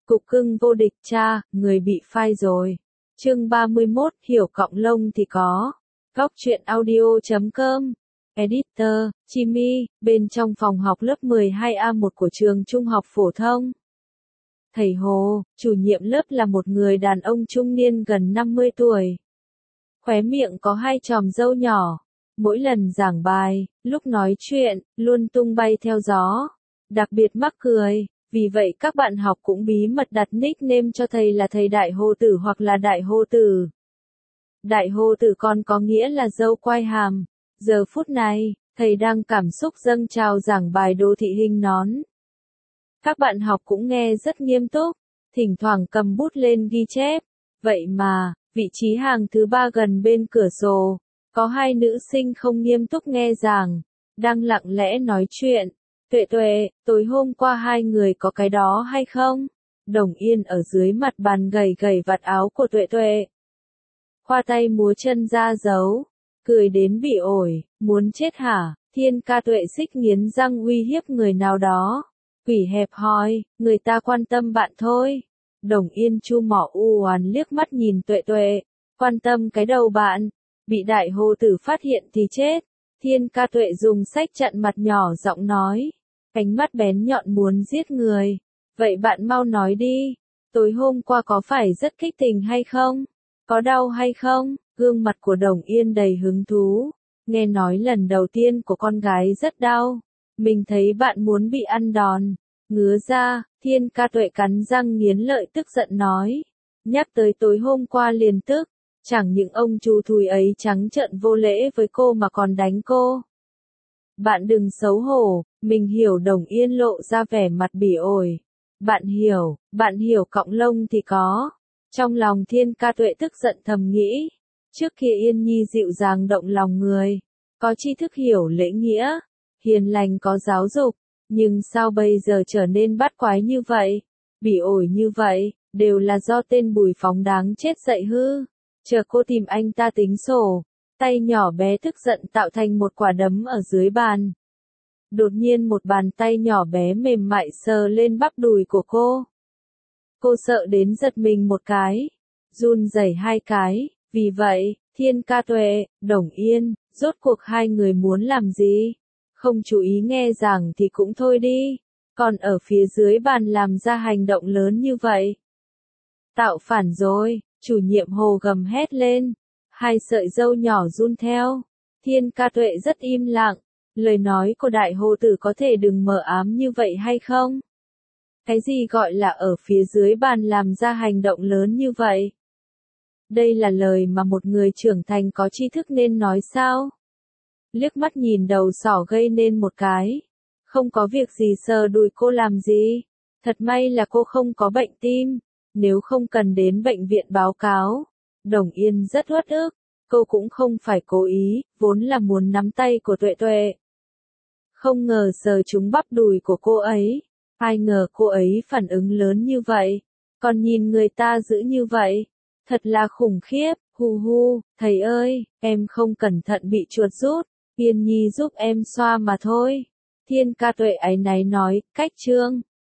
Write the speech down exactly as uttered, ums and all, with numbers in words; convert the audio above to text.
Cục cưng vô địch cha, người bị phai rồi. Chương ba mươi mốt, hiểu cọng lông thì có. Góc truyện audio chấm com. Editor, Chimi, bên trong phòng học lớp mười hai A một của trường trung học phổ thông. Thầy Hồ, chủ nhiệm lớp là một người đàn ông trung niên gần năm mươi tuổi. Khóe miệng có hai chòm râu nhỏ. Mỗi lần giảng bài, lúc nói chuyện, luôn tung bay theo gió. Đặc biệt mắc cười. Vì vậy các bạn học cũng bí mật đặt nickname cho thầy là thầy Đại Hồ Tử hoặc là Đại Hồ Tử. Đại Hồ Tử còn có nghĩa là dâu quai hàm. Giờ phút này, thầy đang cảm xúc dâng trào giảng bài đô thị hình nón. Các bạn học cũng nghe rất nghiêm túc, thỉnh thoảng cầm bút lên ghi chép. Vậy mà, vị trí hàng thứ ba gần bên cửa sổ, có hai nữ sinh không nghiêm túc nghe giảng, đang lặng lẽ nói chuyện. Tuệ Tuệ, tối hôm qua hai người có cái đó hay không? Đồng Yên ở dưới mặt bàn gầy gầy vạt áo của Tuệ Tuệ. Khoa tay múa chân ra dấu, cười đến bị ổi, muốn chết hả? Thiên ca Tuệ xích nghiến răng uy hiếp người nào đó. Quỷ hẹp hòi, người ta quan tâm bạn thôi. Đồng Yên chu mỏ u oán liếc mắt nhìn Tuệ Tuệ, quan tâm cái đầu bạn, bị Đại Hồ Tử phát hiện thì chết. Thiên ca Tuệ dùng sách chặn mặt nhỏ giọng nói, ánh mắt bén nhọn muốn giết người. Vậy bạn mau nói đi, tối hôm qua có phải rất kích tình hay không? Có đau hay không? Gương mặt của Đồng Yên đầy hứng thú. Nghe nói lần đầu tiên của con gái rất đau. Mình thấy bạn muốn bị ăn đòn. Ngứa ra, Thiên ca Tuệ cắn răng nghiến lợi tức giận nói. Nhắc tới tối hôm qua liền tức. Chẳng những ông chú thùi ấy trắng trợn vô lễ với cô mà còn đánh cô. Bạn đừng xấu hổ, mình hiểu. Đồng Yên lộ ra vẻ mặt bỉ ổi. Bạn hiểu, bạn hiểu cọng lông thì có. Trong lòng Thiên ca Tuệ tức giận thầm nghĩ. Trước kia Yên Nhi dịu dàng động lòng người, có tri thức hiểu lễ nghĩa, hiền lành có giáo dục, nhưng sao bây giờ trở nên bắt quái như vậy, bỉ ổi như vậy, đều là do tên Bùi Phóng đáng chết dạy hư. Chờ cô tìm anh ta tính sổ. Tay nhỏ bé tức giận tạo thành một quả đấm ở dưới bàn. Đột nhiên một bàn tay nhỏ bé mềm mại sờ lên bắp đùi của cô. Cô sợ đến giật mình một cái, run rẩy hai cái. Vì vậy, Thiên ca Tuệ, Đồng Yên, rốt cuộc hai người muốn làm gì? Không chú ý nghe giảng thì cũng thôi đi, còn ở phía dưới bàn làm ra hành động lớn như vậy. Tạo phản rồi, chủ nhiệm Hồ gầm hét lên. Hai sợi râu nhỏ run theo. Thiên ca Tuệ rất im lặng. Lời nói của Đại Hồ Tử có thể đừng mờ ám như vậy hay không? Cái gì gọi là ở phía dưới bàn làm ra hành động lớn như vậy? Đây là lời mà một người trưởng thành có tri thức nên nói sao? Liếc mắt nhìn đầu sỏ gây nên một cái. Không có việc gì sờ đùi cô làm gì? Thật may là cô không có bệnh tim. Nếu không cần đến bệnh viện báo cáo. Đồng Yên rất uất ức. Cô cũng không phải cố ý, vốn là muốn nắm tay của Tuệ Tuệ. Không ngờ sờ trúng bắp đùi của cô ấy. Ai ngờ cô ấy phản ứng lớn như vậy. Còn nhìn người ta giữ như vậy. Thật là khủng khiếp. Hu hu, thầy ơi, em không cẩn thận bị chuột rút. Yên Nhi giúp em xoa mà thôi. Thiên ca Tuệ áy náy nói, cách chương.